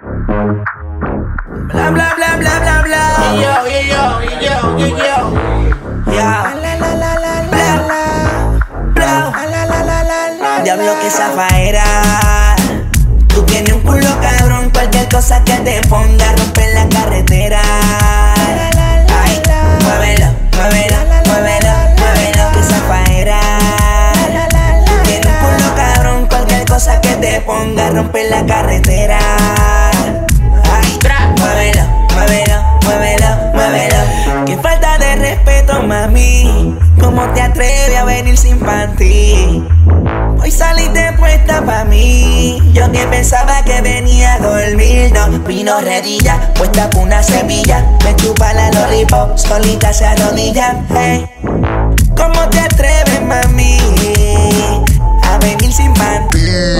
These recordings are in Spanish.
Bla bla bla bla bla bla. Yo. Ya. Diablo que zafaera. Tú tienes un culo cabrón, cualquier cosa que te ponga rompe la carretera. Ay, muévelo, muévelo, muévelo, muévelo que zafaera. Tú tienes un culo cabrón, cualquier cosa que te ponga rompe la carretera. Ay, muévelo, muévelo, muévelo, muévelo. Qué falta de respeto, mami. ¿Cómo te atreves a venir sin panty? Hoy saliste puesta pa' mí. Yo que pensaba que venía a dormir. No, vino redilla, puesta por una semilla. Me chupa la lollipop, solita se arrodilla. Hey, ¿cómo te atreves, mami, a venir sin panty?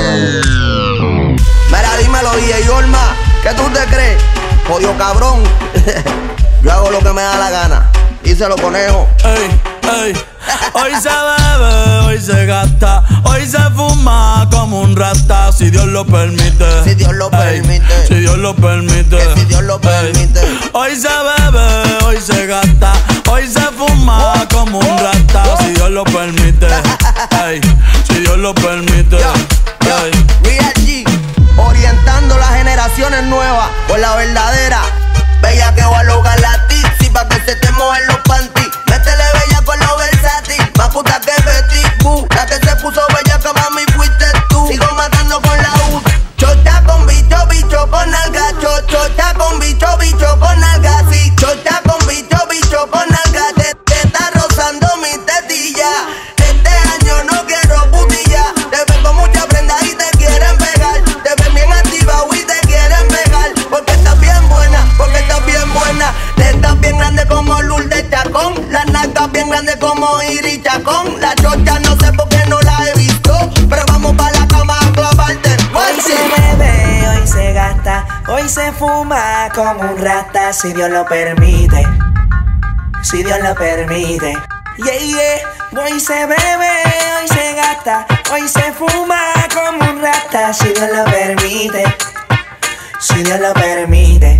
Mira, dímelo, DJ Olma, ¿qué tú te crees? Jodido cabrón. Yo hago lo que me da la gana. Díselo, conejo. Ey, ey. Hoy se bebe, hoy se gasta, hoy se fuma como un rata, si Dios lo permite. Si Dios lo permite. Si Dios lo permite. Que si Dios lo permite. Hoy se bebe, hoy se gasta, hoy se fuma como un rata, si Dios lo permite. Ey, si Dios lo permite. Ey. Real G, orientando las generaciones nuevas por la verdadera. Bella que va a lograr la tizi pa' que se te mojen los panties. Métele bella con lo versátil, más puta que Betty Boo. La que se puso bella que mami fuiste tú. Sigo matando con la U. Chocha con bicho, bicho con nalga. Chocha con bicho, bicho con nalga. Sí, chocha con bicho, bicho con nalga. Te está rozando mi tetilla. Este año no quiero putilla. Te ven con mucha prenda y te quieren pegar. Te ven bien activado y te quieren pegar. Porque estás bien buena, porque estás bien buena. Te estás bien grande como Lourdes Chacón. Las nalgas bien grandes como Iris Chacón. La chocha no sé por qué no la he visto, pero vamos pa' la cama a clavarte. Hoy se bebe, hoy se gasta, hoy se fuma como un rata, si Dios lo permite. Si Dios lo permite. Yeah, yeah. Hoy se bebe, hoy se gasta, hoy se fuma como un rata, si Dios lo permite. Si Dios lo permite.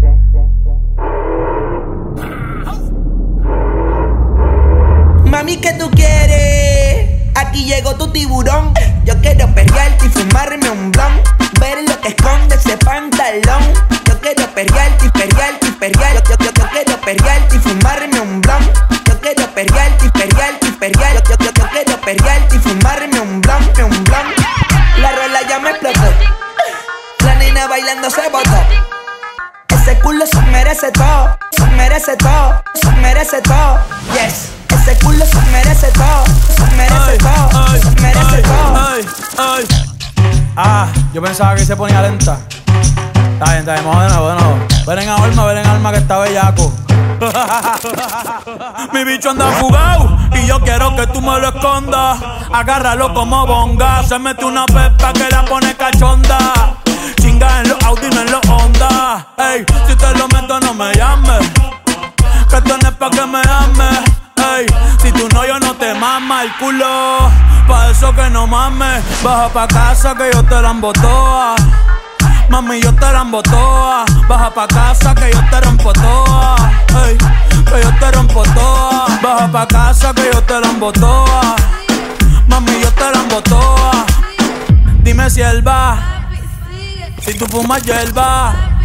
Mami, ¿qué tú quieres? Aquí llegó tu tiburón. Yo quiero perrearte y fumarme un blon. Ver lo que esconde ese pantalón. Yo quiero perrearte y perrearte y perrear. Yo quiero perrearte y fumarme un blon. Yo quiero perrearte y perrearte y perrear. Yo quiero perrearte y fumarme un blon. La rola ya me explotó. La nena bailando se botó. Ese culo se merece todo. Se merece todo. Se merece todo. Yes. Ese culo se merece todo, se merece todo, se merece todo. Ah, yo pensaba que se ponía lenta. Está bien, vamos de nuevo. Ven en alma que está bellaco. Mi bicho anda fugado y yo quiero que tú me lo escondas. Agárralo como bonga. Se mete una pepa que la pone cachonda. Chinga en los Audi, no en los Honda. Ey, si te lo meto no me llames, que esto no es pa' que me ames. Ey, si tú no, yo no te mama el culo. Pa' eso que no mames. Baja pa' casa que yo te la embotoa. Mami, yo te la embotoa. Baja pa' casa que yo te rompo toa. Ey, que yo te rompo toa. Baja pa' casa que yo te la embotoa. Mami, yo te la embotoa. Dime si él va, si tú fumas hierba.